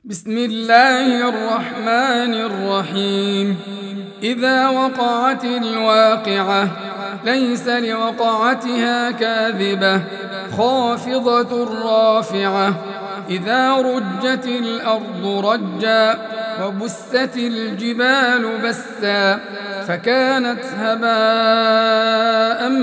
بسم الله الرحمن الرحيم. إذا وقعت الواقعة ليس لوقعتها كاذبة خافضة رافعة. إذا رجت الأرض رجا وبست الجبال بسا فكانت هباء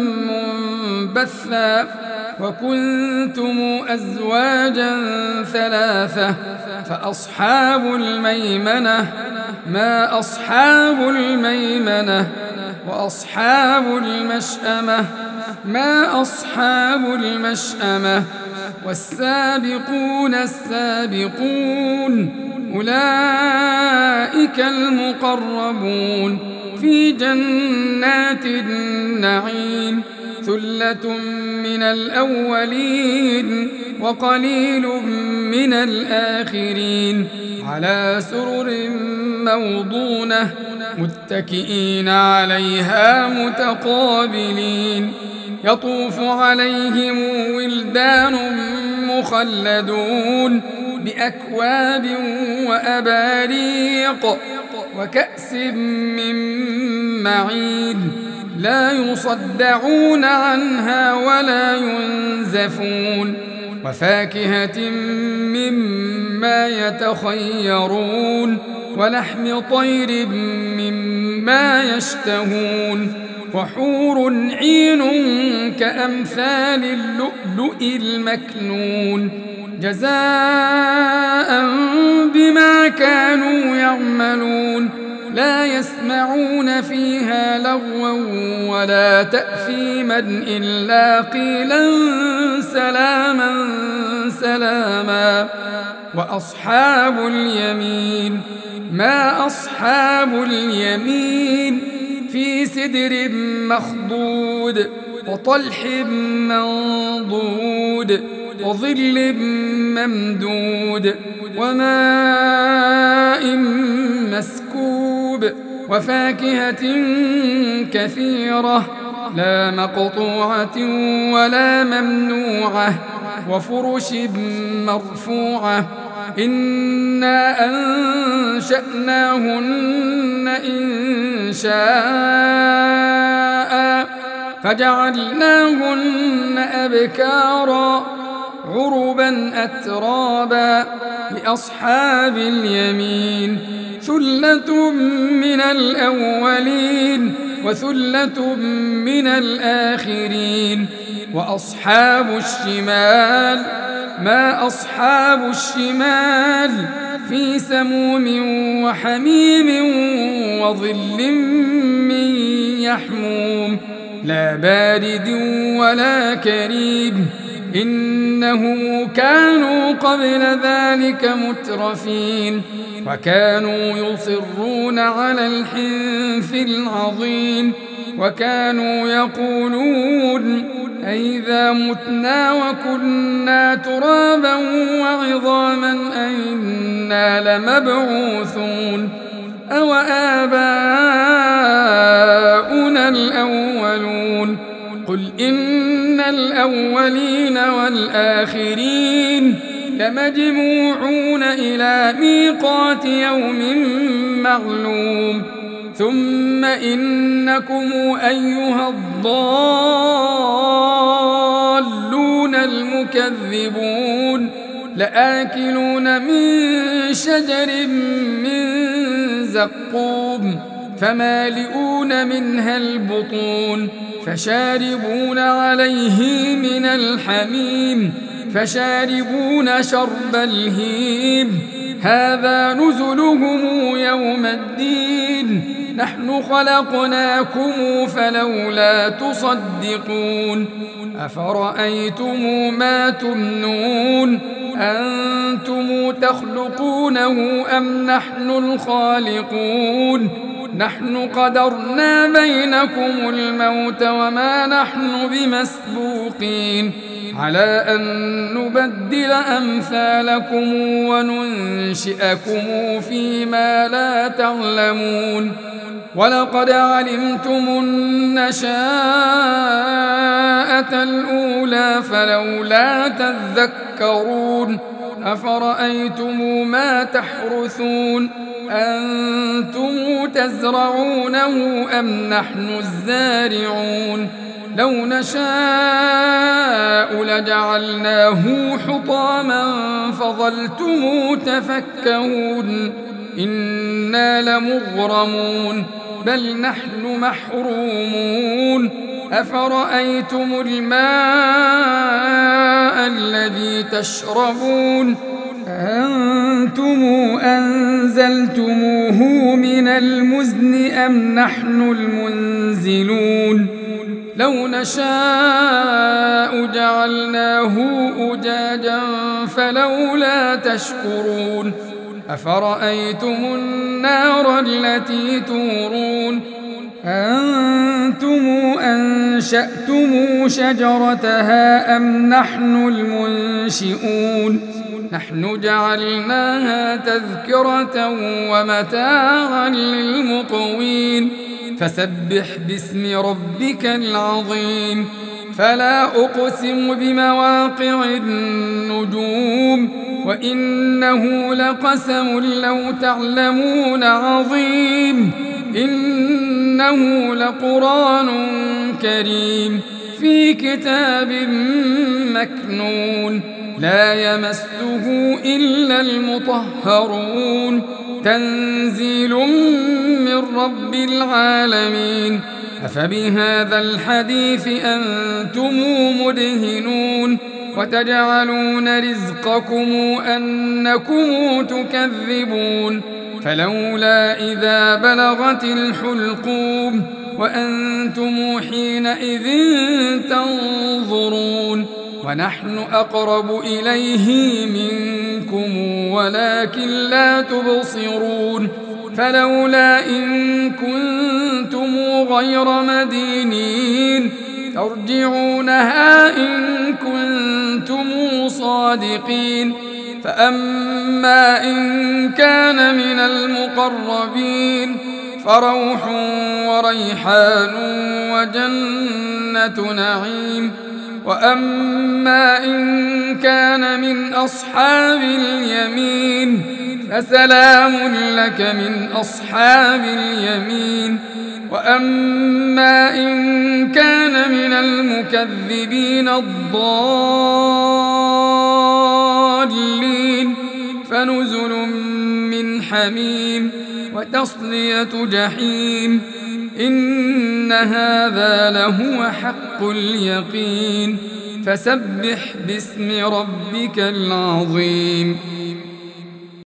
منبثا وكنتم أزواجا ثلاثة فأصحاب الميمنة ما أصحاب الميمنة وأصحاب المشأمة ما أصحاب المشأمة والسابقون السابقون أولئك المقربون في جنات النعيم. ثلة من الأولين وقليل من الآخرين على سرر موضونة متكئين عليها متقابلين. يطوف عليهم ولدان مخلدون بأكواب وأباريق وكأس من معين لا يصدعون عنها ولا ينزفون وفاكهة مما يتخيرون ولحم طير مما يشتهون وحور عين كأمثال اللؤلؤ المكنون جزاء بما كانوا يعملون. لا يسمعون فيها لغوا ولا تأثيما إلا قيلا سلاما سلاما. وأصحاب اليمين ما أصحاب اليمين في سدر مخضود وطلح منضود وظل ممدود وماء مسكوب وفاكهة كثيرة لا مقطوعة ولا ممنوعة وفرش مرفوعة. إنا أنشأناهن إن شاء فجعلناهن أبكارا عربا أترابا لأصحاب اليمين. ثلة من الأولين وثلة من الآخرين. وأصحاب الشمال ما أصحاب الشمال في سموم وحميم وظل من يحموم لا بارد ولا كريم. إنهم كانوا قبل ذلك مترفين وكانوا يصرون على الحنث العظيم وكانوا يقولون أئذا متنا وكنا ترابا وعظاما أئنا لمبعوثون أو آباؤنا الأولون. قل إن الأولين والآخرين لمجموعون إلى ميقات يوم معلوم. ثم إنكم أيها الضالون المكذبون لآكلون من شجر من زقوم فمالئون منها البطون فشاربون عليه من الحميم فشاربون شرب الهيم. هذا نزلهم يوم الدين نحن خلقناكم فلولا تصدقون. أفرأيتم ما تمنون أنتم تخلقونه أم نحن الخالقون؟ نحن قدرنا بينكم الموت وما نحن بمسبوقين على أن نبدل أمثالكم وننشئكم فيما لا تعلمون. ولقد علمتم النشاءة الأولى فلولا تذكرون أفرأيتم ما تحرثون أنتم تزرعونه أم نحن الزارعون لو نشاء لجعلناه حطاما فظلتم تفكهون إنا لمغرمون بل نحن محرومون أفرأيتم الماء الذي تشربون أنتم أنزلتموه من المزن أم نحن المنزلون لو نشاء جعلناه أجاجا فلولا تشكرون أفرأيتم النار التي تورون أنتم أنشأتم شجرتها أم نحن المنشئون نحن جعلناها تذكرة ومتاعا للمقوين فسبح باسم ربك العظيم فلا أقسم بمواقع النجوم وإنه لقسم لو تعلمون عظيم إنه لقرآن كريم في كتاب مكنون لا يمسه إلا المطهرون تنزيل من رب العالمين أفبهذا الحديث أنتم مدهنون وتجعلون رزقكم أنكم تكذبون فلولا إذا بلغت الحلقوم وأنتم حينئذ تنظرون ونحن أقرب إليه منكم ولكن لا تبصرون فلولا إن كنتم غير مدينين ترجعونها إن كنتم صادقين فأما إن كان من المقربين فروح وريحان وجنة نعيم وأما إن كان من أصحاب اليمين فسلام لك من أصحاب اليمين وأما إن كان من المكذبين الضالين فنزل من حميم وتصلية جحيم إن هذا لهو حق اليقين فسبح باسم ربك العظيم